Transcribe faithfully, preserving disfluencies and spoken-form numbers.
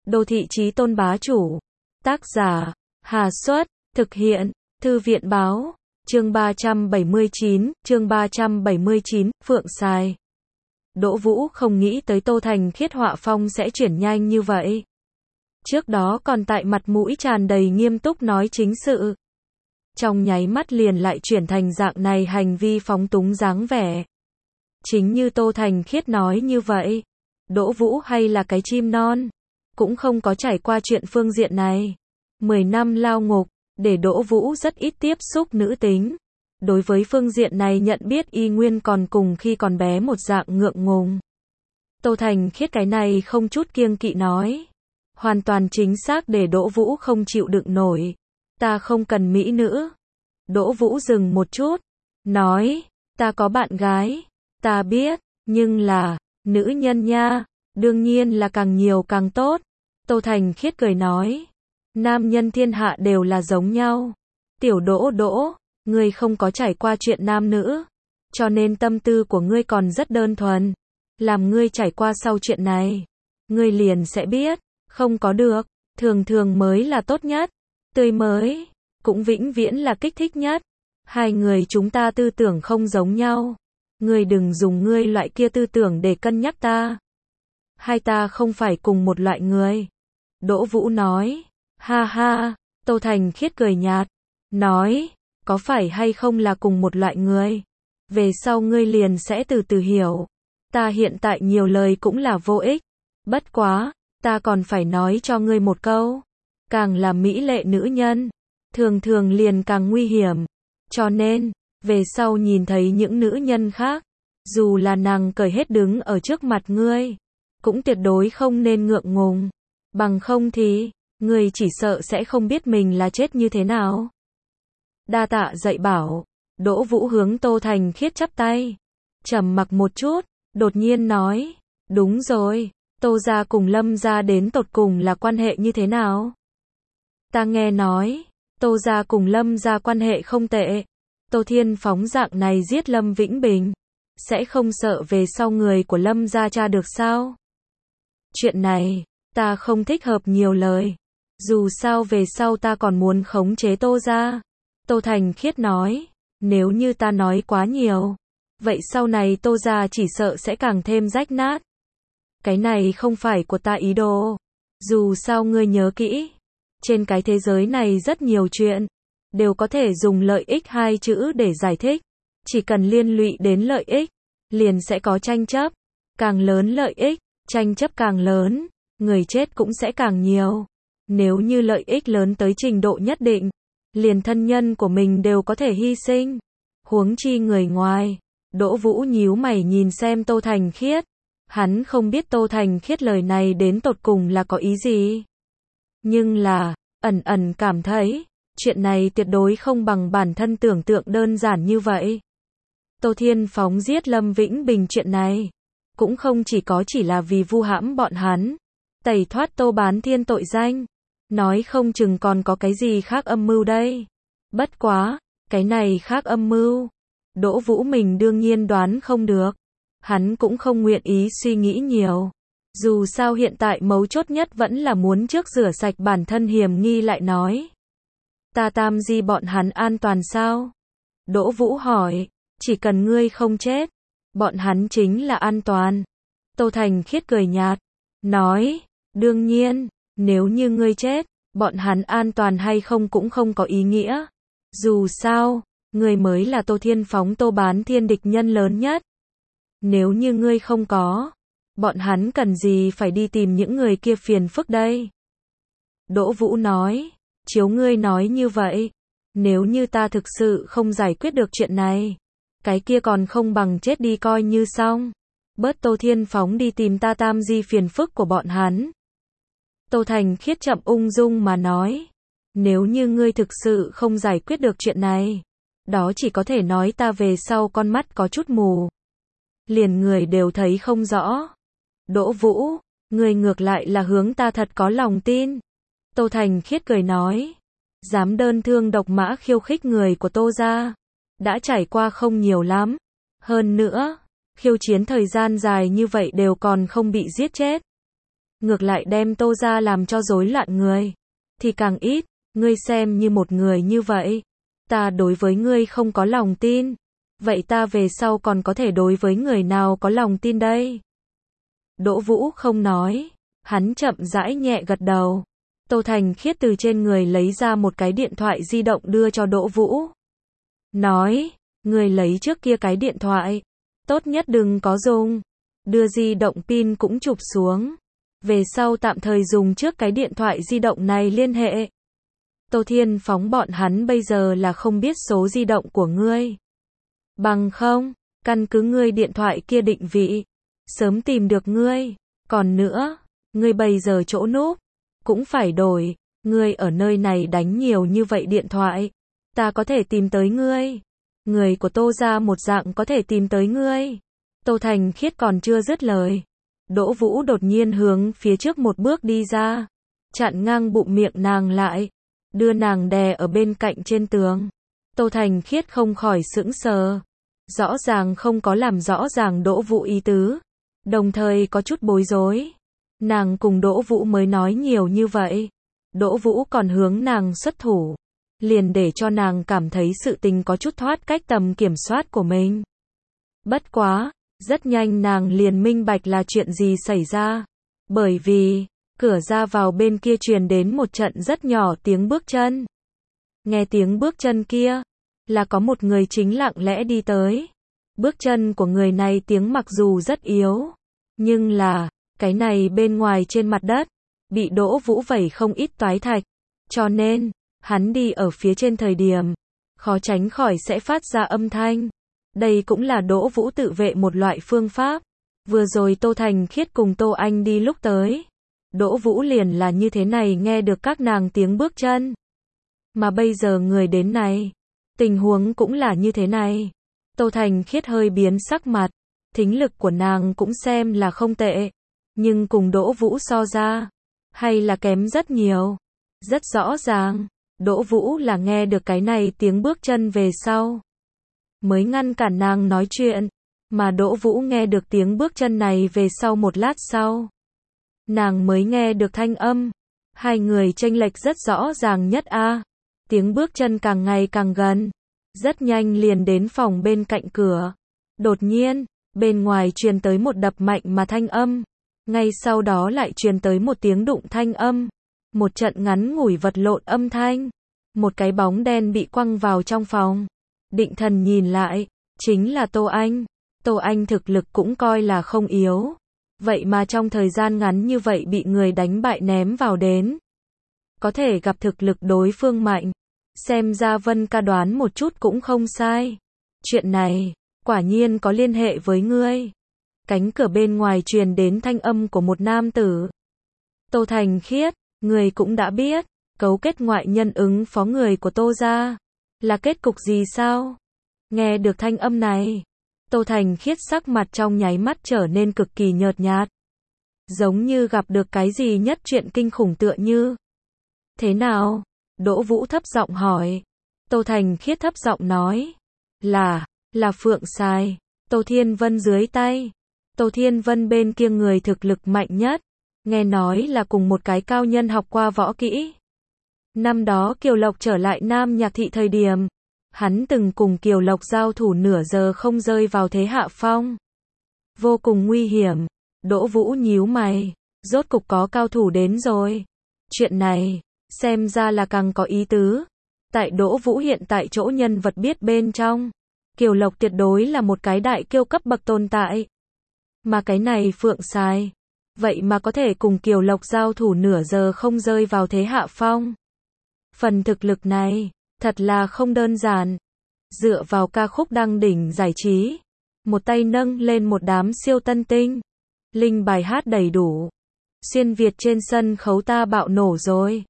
Đô thị chí tôn bá chủ. Tác giả, Hà Xuất, thực hiện, Thư viện báo, chương ba trăm bảy mươi chín, chương ba trăm bảy mươi chín, Phượng Sài. Đỗ Vũ không nghĩ tới Tô Thành Khiết họa phong sẽ chuyển nhanh như vậy. Trước đó còn tại mặt mũi tràn đầy nghiêm túc nói chính sự. Trong nháy mắt liền lại chuyển thành dạng này hành vi phóng túng dáng vẻ. Chính như Tô Thành Khiết nói như vậy, Đỗ Vũ hay là cái chim non, cũng không có trải qua chuyện phương diện này. Mười năm lao ngục, để Đỗ Vũ rất ít tiếp xúc nữ tính. Đối với phương diện này nhận biết y nguyên còn cùng khi còn bé một dạng ngượng ngùng. Tô Thành Khiết cái này không chút kiêng kỵ nói. Hoàn toàn chính xác để Đỗ Vũ không chịu đựng nổi. Ta không cần mỹ nữ. Đỗ Vũ dừng một chút, nói, ta có bạn gái, ta biết, nhưng là, nữ nhân nha, đương nhiên là càng nhiều càng tốt. Tô Thành Khiết cười nói, nam nhân thiên hạ đều là giống nhau. Tiểu Đỗ Đỗ, ngươi không có trải qua chuyện nam nữ, cho nên tâm tư của ngươi còn rất đơn thuần. Làm ngươi trải qua sau chuyện này, ngươi liền sẽ biết, không có được, thường thường mới là tốt nhất, tươi mới, cũng vĩnh viễn là kích thích nhất. Hai người chúng ta tư tưởng không giống nhau, ngươi đừng dùng ngươi loại kia tư tưởng để cân nhắc ta. Hai ta không phải cùng một loại người. Đỗ Vũ nói, ha ha. Tô Thành Khiết cười nhạt, nói, có phải hay không là cùng một loại người, về sau ngươi liền sẽ từ từ hiểu. Ta hiện tại nhiều lời cũng là vô ích. Bất quá, ta còn phải nói cho ngươi một câu, càng là mỹ lệ nữ nhân, thường thường liền càng nguy hiểm. Cho nên, về sau nhìn thấy những nữ nhân khác, dù là nàng cởi hết đứng ở trước mặt ngươi, cũng tuyệt đối không nên ngượng ngùng. Bằng không thì, ngươi chỉ sợ sẽ không biết mình là chết như thế nào. Đa tạ dạy bảo. Đỗ Vũ hướng Tô Thành Khiết chắp tay, trầm mặc một chút, đột nhiên nói, đúng rồi, Tô gia cùng Lâm gia đến tột cùng là quan hệ như thế nào? Ta nghe nói, Tô gia cùng Lâm gia quan hệ không tệ. Tô Thiên Phóng dạng này giết Lâm Vĩnh Bình, sẽ không sợ về sau người của Lâm gia tra được sao? Chuyện này, ta không thích hợp nhiều lời. Dù sao về sau ta còn muốn khống chế Tô gia. Tô Thành Khiết nói, nếu như ta nói quá nhiều, vậy sau này Tô gia chỉ sợ sẽ càng thêm rách nát. Cái này không phải của ta ý đồ. Dù sao ngươi nhớ kỹ, trên cái thế giới này rất nhiều chuyện, đều có thể dùng lợi ích hai chữ để giải thích. Chỉ cần liên lụy đến lợi ích, liền sẽ có tranh chấp. Càng lớn lợi ích, tranh chấp càng lớn, người chết cũng sẽ càng nhiều. Nếu như lợi ích lớn tới trình độ nhất định, liền thân nhân của mình đều có thể hy sinh. Huống chi người ngoài. Đỗ Vũ nhíu mày nhìn xem Tô Thành Khiết. Hắn không biết Tô Thành Khiết lời này đến tột cùng là có ý gì. Nhưng là, ẩn ẩn cảm thấy, chuyện này tuyệt đối không bằng bản thân tưởng tượng đơn giản như vậy. Tô Thiên Phóng giết Lâm Vĩnh Bình chuyện này, cũng không chỉ có chỉ là vì vu hãm bọn hắn, tẩy thoát Tô Bán Thiên tội danh, nói không chừng còn có cái gì khác âm mưu đây. Bất quá, cái này khác âm mưu, Đỗ Vũ mình đương nhiên đoán không được. Hắn cũng không nguyện ý suy nghĩ nhiều. Dù sao hiện tại mấu chốt nhất vẫn là muốn trước rửa sạch bản thân hiểm nghi lại nói. Ta tam di bọn hắn an toàn sao? Đỗ Vũ hỏi, chỉ cần ngươi không chết, bọn hắn chính là an toàn. Tô Thành Khiết cười nhạt, nói, đương nhiên, nếu như ngươi chết, bọn hắn an toàn hay không cũng không có ý nghĩa. Dù sao, ngươi mới là Tô Thiên Phóng Tô Bán Thiên địch nhân lớn nhất. Nếu như ngươi không có, bọn hắn cần gì phải đi tìm những người kia phiền phức đây? Đỗ Vũ nói, chiếu ngươi nói như vậy, nếu như ta thực sự không giải quyết được chuyện này, cái kia còn không bằng chết đi coi như xong. Bớt Tô Thiên Phóng đi tìm ta tam di phiền phức của bọn hắn. Tô Thành Khiết chậm ung dung mà nói, nếu như ngươi thực sự không giải quyết được chuyện này, đó chỉ có thể nói ta về sau con mắt có chút mù, liền người đều thấy không rõ. Đỗ Vũ, người ngược lại là hướng ta thật có lòng tin. Tô Thành Khiết cười nói, dám đơn thương độc mã khiêu khích người của Tô gia, đã trải qua không nhiều lắm. Hơn nữa, khiêu chiến thời gian dài như vậy đều còn không bị giết chết. ngược lại đem Tô gia làm cho rối loạn người, thì càng ít, ngươi xem như một người như vậy, ta đối với ngươi không có lòng tin, vậy ta về sau còn có thể đối với người nào có lòng tin đây? Đỗ Vũ không nói, hắn chậm rãi nhẹ gật đầu. Tô Thành Khiết từ trên người lấy ra một cái điện thoại di động đưa cho Đỗ Vũ. Nói, ngươi lấy trước kia cái điện thoại, tốt nhất đừng có dùng, đưa di động pin cũng chụp xuống, về sau tạm thời dùng trước cái điện thoại di động này liên hệ. Tô Thiên Phóng bọn hắn bây giờ là không biết số di động của ngươi. Bằng không, căn cứ ngươi điện thoại kia định vị, sớm tìm được ngươi. Còn nữa, ngươi bây giờ chỗ núp, cũng phải đổi, ngươi ở nơi này đánh nhiều như vậy điện thoại, ta có thể tìm tới ngươi. Người của Tô gia một dạng có thể tìm tới ngươi. Tô Thành Khiết còn chưa dứt lời. Đỗ Vũ đột nhiên hướng phía trước một bước đi ra, chặn ngang bụng miệng nàng lại, đưa nàng đè ở bên cạnh trên tường. Tô Thành Khiết không khỏi sững sờ, rõ ràng không có làm rõ ràng Đỗ Vũ ý tứ, đồng thời có chút bối rối. Nàng cùng Đỗ Vũ mới nói nhiều như vậy, Đỗ Vũ còn hướng nàng xuất thủ, liền để cho nàng cảm thấy sự tình có chút thoát cách tầm kiểm soát của mình. Bất quá, rất nhanh nàng liền minh bạch là chuyện gì xảy ra, bởi vì, cửa ra vào bên kia truyền đến một trận rất nhỏ tiếng bước chân. Nghe tiếng bước chân kia, là có một người chính lặng lẽ đi tới. Bước chân của người này tiếng mặc dù rất yếu, nhưng là, cái này bên ngoài trên mặt đất, bị Đỗ Vũ vẩy không ít toái thạch, cho nên, hắn đi ở phía trên thời điểm, khó tránh khỏi sẽ phát ra âm thanh. Đây cũng là Đỗ Vũ tự vệ một loại phương pháp. Vừa rồi Tô Thành Khiết cùng Tô Anh đi lúc tới, Đỗ Vũ liền là như thế này nghe được các nàng tiếng bước chân. Mà bây giờ người đến này, tình huống cũng là như thế này. Tô Thành Khiết hơi biến sắc mặt, thính lực của nàng cũng xem là không tệ, nhưng cùng Đỗ Vũ so ra, hay là kém rất nhiều. Rất rõ ràng, Đỗ Vũ là nghe được cái này tiếng bước chân về sau, mới ngăn cản nàng nói chuyện, mà Đỗ Vũ nghe được tiếng bước chân này về sau một lát sau, nàng mới nghe được thanh âm. Hai người chênh lệch rất rõ ràng nhất a. Tiếng bước chân càng ngày càng gần, rất nhanh liền đến phòng bên cạnh cửa. Đột nhiên, bên ngoài truyền tới một đập mạnh mà thanh âm, ngay sau đó lại truyền tới một tiếng đụng thanh âm, một trận ngắn ngủi vật lộn âm thanh, một cái bóng đen bị quăng vào trong phòng. Định thần nhìn lại, chính là Tô Anh. Tô Anh thực lực cũng coi là không yếu, vậy mà trong thời gian ngắn như vậy bị người đánh bại ném vào đến. Có thể gặp thực lực đối phương mạnh, xem ra Vân ca đoán một chút cũng không sai. Chuyện này, quả nhiên có liên hệ với ngươi. Cánh cửa bên ngoài truyền đến thanh âm của một nam tử. Tô Thành Khiết, người cũng đã biết, cấu kết ngoại nhân ứng phó người của Tô gia, là kết cục gì sao? Nghe được thanh âm này, Tô Thành Khiết sắc mặt trong nháy mắt trở nên cực kỳ nhợt nhạt, giống như gặp được cái gì nhất chuyện kinh khủng tựa như. Thế nào? Đỗ Vũ thấp giọng hỏi. Tô Thành Khiết thấp giọng nói, là, là Phượng Sài, Tô Thiên Vân dưới tay. Tô Thiên Vân bên kia người thực lực mạnh nhất, nghe nói là cùng một cái cao nhân học qua võ kỹ. Năm đó Kiều Lộc trở lại Nam Nhạc Thị thời điểm, hắn từng cùng Kiều Lộc giao thủ nửa giờ không rơi vào thế hạ phong. Vô cùng nguy hiểm. Đỗ Vũ nhíu mày, rốt cục có cao thủ đến rồi. Chuyện này, xem ra là càng có ý tứ. Tại Đỗ Vũ hiện tại chỗ nhân vật biết bên trong, Kiều Lộc tuyệt đối là một cái đại kiêu cấp bậc tồn tại. Mà cái này Phượng Sài, vậy mà có thể cùng Kiều Lộc giao thủ nửa giờ không rơi vào thế hạ phong. Phần thực lực này, thật là không đơn giản. Dựa vào ca khúc đăng đỉnh giải trí, một tay nâng lên một đám siêu tân tinh, linh bài hát đầy đủ. Xuyên Việt trên sân khấu ta bạo nổ rồi.